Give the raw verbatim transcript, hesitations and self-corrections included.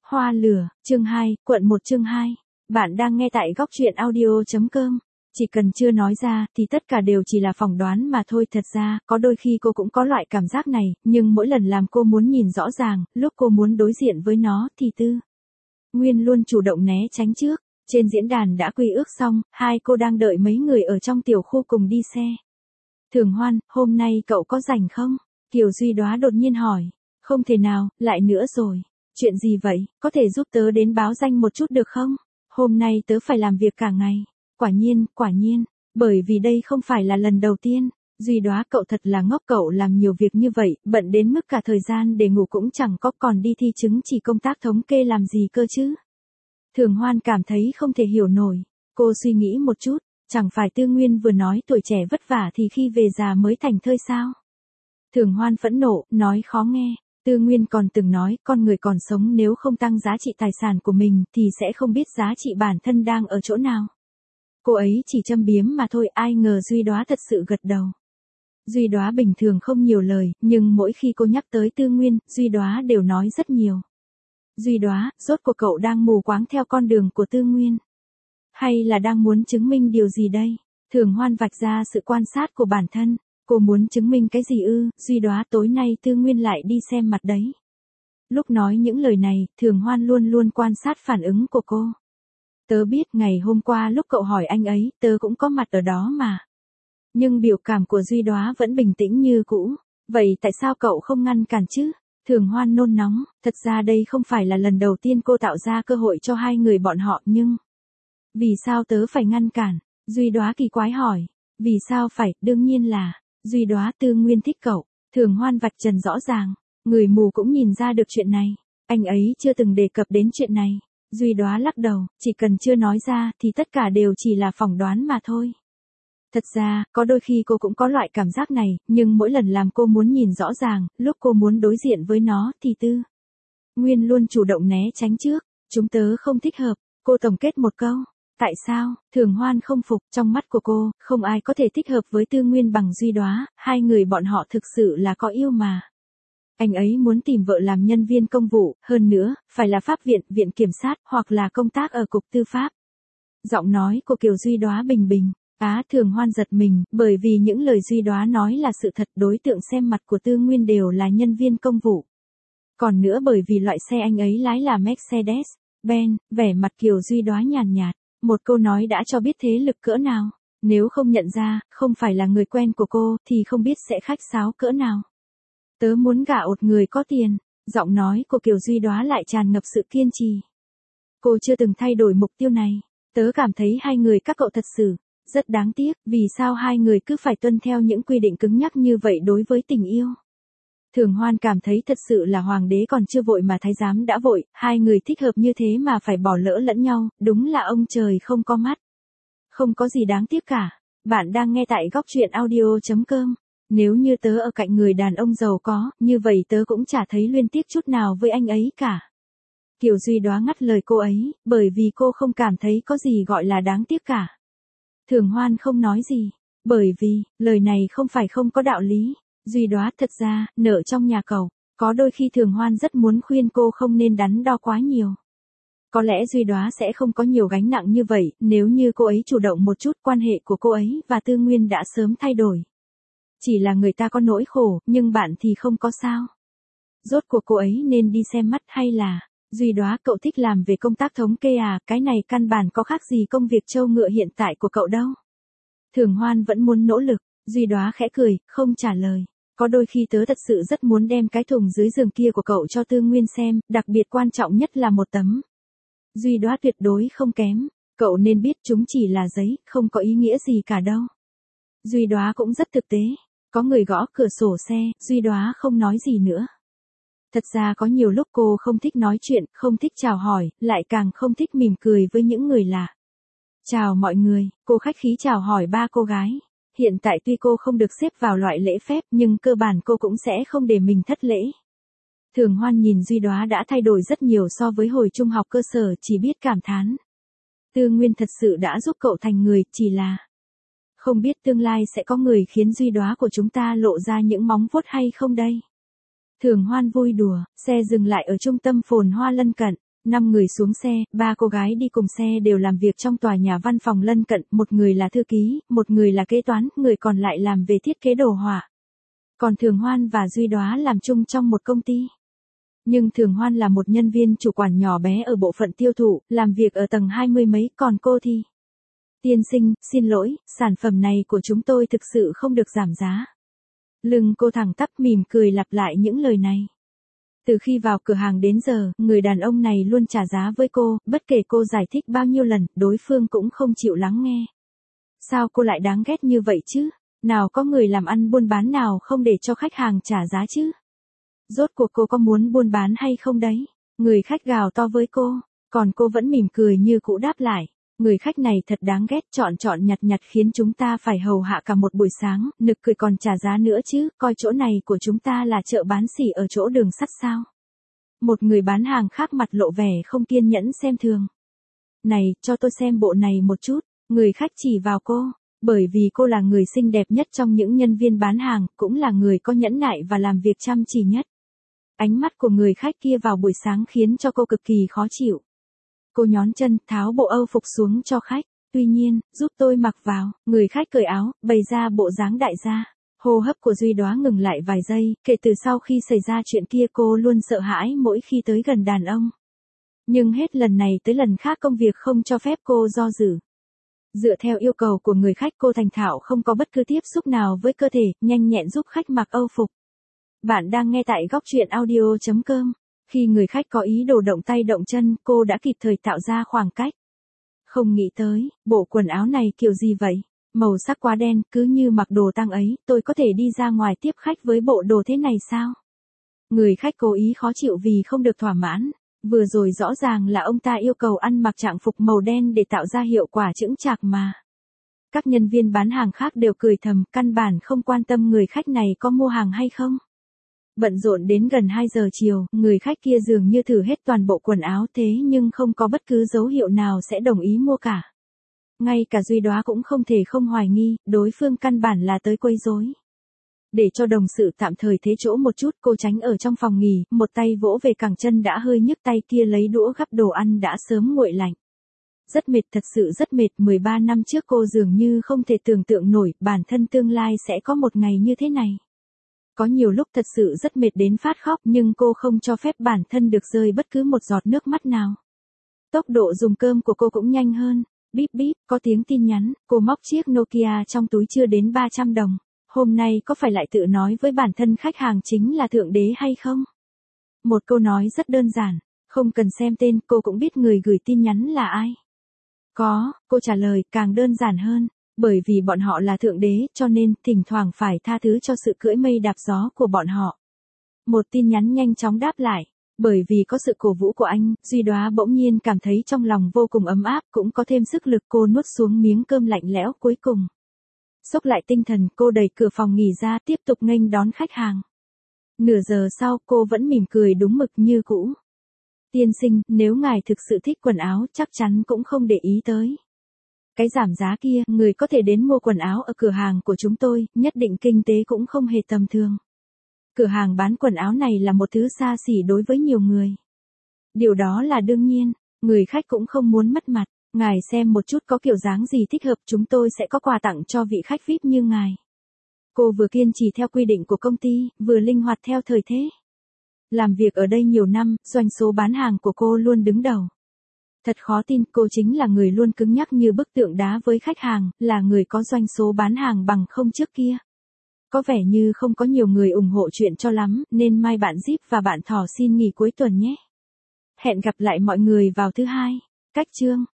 Hoa lửa, chương hai, quận một chương hai. Bạn đang nghe tại góc truyện audio chấm com. Chỉ cần chưa nói ra thì tất cả đều chỉ là phỏng đoán mà thôi. Thật ra, có đôi khi cô cũng có loại cảm giác này, nhưng mỗi lần làm cô muốn nhìn rõ ràng, lúc cô muốn đối diện với nó thì Tư Nguyên luôn chủ động né tránh trước. Trên diễn đàn đã quy ước xong, hai cô đang đợi mấy người ở trong tiểu khu cùng đi xe. Thường Hoan, hôm nay cậu có rảnh không? Kiều Duy Đóa đột nhiên hỏi. Không thể nào, lại nữa rồi. Chuyện gì vậy, có thể giúp tớ đến báo danh một chút được không? Hôm nay tớ phải làm việc cả ngày. Quả nhiên, quả nhiên, bởi vì đây không phải là lần đầu tiên. Duy Đóa cậu thật là ngốc, cậu làm nhiều việc như vậy, bận đến mức cả thời gian để ngủ cũng chẳng có, còn đi thi chứng chỉ công tác thống kê làm gì cơ chứ? Thường Hoan cảm thấy không thể hiểu nổi. Cô suy nghĩ một chút, chẳng phải Tư Nguyên vừa nói tuổi trẻ vất vả thì khi về già mới thành thơi sao? Thường Hoan phẫn nộ, nói khó nghe. Tư Nguyên còn từng nói, con người còn sống nếu không tăng giá trị tài sản của mình thì sẽ không biết giá trị bản thân đang ở chỗ nào. Cô ấy chỉ châm biếm mà thôi, ai ngờ Duy Đóa thật sự gật đầu. Duy Đóa bình thường không nhiều lời, nhưng mỗi khi cô nhắc tới Tư Nguyên, Duy Đóa đều nói rất nhiều. Duy Đóa, rốt cuộc cậu đang mù quáng theo con đường của Tư Nguyên? Hay là đang muốn chứng minh điều gì đây? Thường Hoan vạch ra sự quan sát của bản thân. Cô muốn chứng minh cái gì ư? Duy Đóa, tối nay Tư Nguyên lại đi xem mặt đấy. Lúc nói những lời này, Thường Hoan luôn luôn quan sát phản ứng của cô. Tớ biết ngày hôm qua lúc cậu hỏi anh ấy, tớ cũng có mặt ở đó mà. Nhưng biểu cảm của Duy Đóa vẫn bình tĩnh như cũ. Vậy tại sao cậu không ngăn cản chứ? Thường Hoan nôn nóng, thật ra đây không phải là lần đầu tiên cô tạo ra cơ hội cho hai người bọn họ, nhưng... Vì sao tớ phải ngăn cản? Duy Đóa kỳ quái hỏi. Vì sao phải, đương nhiên là... Duy Đóa, Tư Nguyên thích cậu. Thường Hoan vạch trần rõ ràng. Người mù cũng nhìn ra được chuyện này. Anh ấy chưa từng đề cập đến chuyện này. Duy Đóa lắc đầu, chỉ cần chưa nói ra thì tất cả đều chỉ là phỏng đoán mà thôi. Thật ra, có đôi khi cô cũng có loại cảm giác này, nhưng mỗi lần làm cô muốn nhìn rõ ràng, lúc cô muốn đối diện với nó thì Tư Nguyên luôn chủ động né tránh trước. Chúng tớ không thích hợp. Cô tổng kết một câu. Tại sao? Thường Hoan không phục, trong mắt của cô, không ai có thể thích hợp với Tư Nguyên bằng Duy Đóa, hai người bọn họ thực sự là có yêu mà. Anh ấy muốn tìm vợ làm nhân viên công vụ, hơn nữa, phải là pháp viện, viện kiểm sát, hoặc là công tác ở cục tư pháp. Giọng nói của Kiều Duy Đóa bình bình. Á, Thường Hoan giật mình, bởi vì những lời Duy Đóa nói là sự thật, đối tượng xem mặt của Tư Nguyên đều là nhân viên công vụ. Còn nữa bởi vì loại xe anh ấy lái là Mercedes Benz, vẻ mặt Kiều Duy Đóa nhàn nhạt. Một câu nói đã cho biết thế lực cỡ nào. Nếu không nhận ra, không phải là người quen của cô, thì không biết sẽ khách sáo cỡ nào. Tớ muốn gả một người có tiền. Giọng nói của Kiều Duy Đóa lại tràn ngập sự kiên trì. Cô chưa từng thay đổi mục tiêu này. Tớ cảm thấy hai người các cậu thật sự rất đáng tiếc, vì sao hai người cứ phải tuân theo những quy định cứng nhắc như vậy đối với tình yêu. Thường Hoan cảm thấy thật sự là hoàng đế còn chưa vội mà thái giám đã vội, hai người thích hợp như thế mà phải bỏ lỡ lẫn nhau, đúng là ông trời không có mắt. Không có gì đáng tiếc cả. Bạn đang nghe tại góc truyện audio chấm com. Nếu như tớ ở cạnh người đàn ông giàu có, như vậy tớ cũng chả thấy luyến tiếc chút nào với anh ấy cả. Kiều Duy Đóa ngắt lời cô ấy, bởi vì cô không cảm thấy có gì gọi là đáng tiếc cả. Thường Hoan không nói gì, bởi vì, lời này không phải không có đạo lý. Duy Đóa, thật ra, nợ trong nhà cậu, có đôi khi Thường Hoan rất muốn khuyên cô không nên đắn đo quá nhiều. Có lẽ Duy Đóa sẽ không có nhiều gánh nặng như vậy, nếu như cô ấy chủ động một chút, quan hệ của cô ấy và Tư Nguyên đã sớm thay đổi. Chỉ là người ta có nỗi khổ, nhưng bạn thì không có sao. Rốt cuộc cô ấy nên đi xem mắt hay là... Duy Đóa, cậu thích làm về công tác thống kê à, cái này căn bản có khác gì công việc trâu ngựa hiện tại của cậu đâu. Thường Hoan vẫn muốn nỗ lực. Duy Đóa khẽ cười, không trả lời. Có đôi khi tớ thật sự rất muốn đem cái thùng dưới giường kia của cậu cho Tư Nguyên xem, đặc biệt quan trọng nhất là một tấm. Duy Đóa, tuyệt đối không kém. Cậu nên biết chúng chỉ là giấy, không có ý nghĩa gì cả đâu. Duy Đóa cũng rất thực tế. Có người gõ cửa sổ xe, Duy Đóa không nói gì nữa. Thật ra có nhiều lúc cô không thích nói chuyện, không thích chào hỏi, lại càng không thích mỉm cười với những người lạ. Chào mọi người, cô khách khí chào hỏi ba cô gái. Hiện tại tuy cô không được xếp vào loại lễ phép, nhưng cơ bản cô cũng sẽ không để mình thất lễ. Thường Hoan nhìn Duy Đóa đã thay đổi rất nhiều so với hồi trung học cơ sở, chỉ biết cảm thán. Tư Nguyên thật sự đã giúp cậu thành người, chỉ là... Không biết tương lai sẽ có người khiến Duy Đóa của chúng ta lộ ra những móng vuốt hay không đây? Thường Hoan vui đùa, xe dừng lại ở trung tâm phồn hoa lân cận. Năm người xuống xe, ba cô gái đi cùng xe đều làm việc trong tòa nhà văn phòng lân cận, một người là thư ký, một người là kế toán, người còn lại làm về thiết kế đồ họa. Còn Thường Hoan và Duy Đóa làm chung trong một công ty. Nhưng Thường Hoan là một nhân viên chủ quản nhỏ bé ở bộ phận tiêu thụ, làm việc ở tầng hai mươi mấy, còn cô thì... Tiên sinh, xin lỗi, sản phẩm này của chúng tôi thực sự không được giảm giá. Lưng cô thẳng tắp mỉm cười lặp lại những lời này. Từ khi vào cửa hàng đến giờ, người đàn ông này luôn trả giá với cô, bất kể cô giải thích bao nhiêu lần, đối phương cũng không chịu lắng nghe. Sao cô lại đáng ghét như vậy chứ? Nào có người làm ăn buôn bán nào không để cho khách hàng trả giá chứ? Rốt cuộc cô có muốn buôn bán hay không đấy? Người khách gào to với cô, còn cô vẫn mỉm cười như cũ đáp lại. Người khách này thật đáng ghét, chọn chọn nhặt nhặt khiến chúng ta phải hầu hạ cả một buổi sáng, nực cười còn trả giá nữa chứ, coi chỗ này của chúng ta là chợ bán sỉ ở chỗ đường sắt sao? Một người bán hàng khác mặt lộ vẻ không kiên nhẫn xem thường. Này, cho tôi xem bộ này một chút, người khách chỉ vào cô, bởi vì cô là người xinh đẹp nhất trong những nhân viên bán hàng, cũng là người có nhẫn nại và làm việc chăm chỉ nhất. Ánh mắt của người khách kia vào buổi sáng khiến cho cô cực kỳ khó chịu. Cô nhón chân, tháo bộ âu phục xuống cho khách. Tuy nhiên, giúp tôi mặc vào. Người khách cởi áo, bày ra bộ dáng đại gia. Hô hấp của Duy Đóa ngừng lại vài giây, kể từ sau khi xảy ra chuyện kia cô luôn sợ hãi mỗi khi tới gần đàn ông. Nhưng hết lần này tới lần khác công việc không cho phép cô do dự. Dựa theo yêu cầu của người khách cô thành thạo không có bất cứ tiếp xúc nào với cơ thể, nhanh nhẹn giúp khách mặc âu phục. Bạn đang nghe tại góc truyện audio chấm com. Khi người khách có ý đồ động tay động chân, cô đã kịp thời tạo ra khoảng cách. Không nghĩ tới, bộ quần áo này kiểu gì vậy? Màu sắc quá đen, cứ như mặc đồ tang ấy, tôi có thể đi ra ngoài tiếp khách với bộ đồ thế này sao? Người khách cố ý khó chịu vì không được thỏa mãn. Vừa rồi rõ ràng là ông ta yêu cầu ăn mặc trạng phục màu đen để tạo ra hiệu quả chững chạc mà. Các nhân viên bán hàng khác đều cười thầm, căn bản không quan tâm người khách này có mua hàng hay không. Bận rộn đến gần hai giờ chiều, người khách kia dường như thử hết toàn bộ quần áo thế nhưng không có bất cứ dấu hiệu nào sẽ đồng ý mua cả. Ngay cả Duy Đóa cũng không thể không hoài nghi, đối phương căn bản là tới quấy rối. Để cho đồng sự tạm thời thế chỗ một chút, cô tránh ở trong phòng nghỉ, một tay vỗ về cẳng chân đã hơi nhức, tay kia lấy đũa gắp đồ ăn đã sớm nguội lạnh. Rất mệt, thật sự rất mệt, mười ba năm trước cô dường như không thể tưởng tượng nổi bản thân tương lai sẽ có một ngày như thế này. Có nhiều lúc thật sự rất mệt đến phát khóc nhưng cô không cho phép bản thân được rơi bất cứ một giọt nước mắt nào. Tốc độ dùng cơm của cô cũng nhanh hơn. Bíp bíp, có tiếng tin nhắn, cô móc chiếc Nokia trong túi chưa đến ba trăm đồng. Hôm nay có phải lại tự nói với bản thân khách hàng chính là thượng đế hay không? Một câu nói rất đơn giản, không cần xem tên cô cũng biết người gửi tin nhắn là ai. Có, cô trả lời càng đơn giản hơn. Bởi vì bọn họ là thượng đế, cho nên thỉnh thoảng phải tha thứ cho sự cưỡi mây đạp gió của bọn họ. Một tin nhắn nhanh chóng đáp lại. Bởi vì có sự cổ vũ của anh, Duy Đóa bỗng nhiên cảm thấy trong lòng vô cùng ấm áp, cũng có thêm sức lực, cô nuốt xuống miếng cơm lạnh lẽo cuối cùng. Xốc lại tinh thần, cô đẩy cửa phòng nghỉ ra, tiếp tục nghênh đón khách hàng. Nửa giờ sau, cô vẫn mỉm cười đúng mực như cũ. Tiên sinh, nếu ngài thực sự thích quần áo, chắc chắn cũng không để ý tới cái giảm giá kia, người có thể đến mua quần áo ở cửa hàng của chúng tôi, nhất định kinh tế cũng không hề tầm thường. Cửa hàng bán quần áo này là một thứ xa xỉ đối với nhiều người. Điều đó là đương nhiên, người khách cũng không muốn mất mặt. Ngài xem một chút có kiểu dáng gì thích hợp, chúng tôi sẽ có quà tặng cho vị khách vi ai pi như ngài. Cô vừa kiên trì theo quy định của công ty, vừa linh hoạt theo thời thế. Làm việc ở đây nhiều năm, doanh số bán hàng của cô luôn đứng đầu. Thật khó tin, cô chính là người luôn cứng nhắc như bức tượng đá với khách hàng, là người có doanh số bán hàng bằng không trước kia. Có vẻ như không có nhiều người ủng hộ chuyện cho lắm, nên mai bạn Zip và bạn Thỏ xin nghỉ cuối tuần nhé. Hẹn gặp lại mọi người vào thứ hai. Cách chương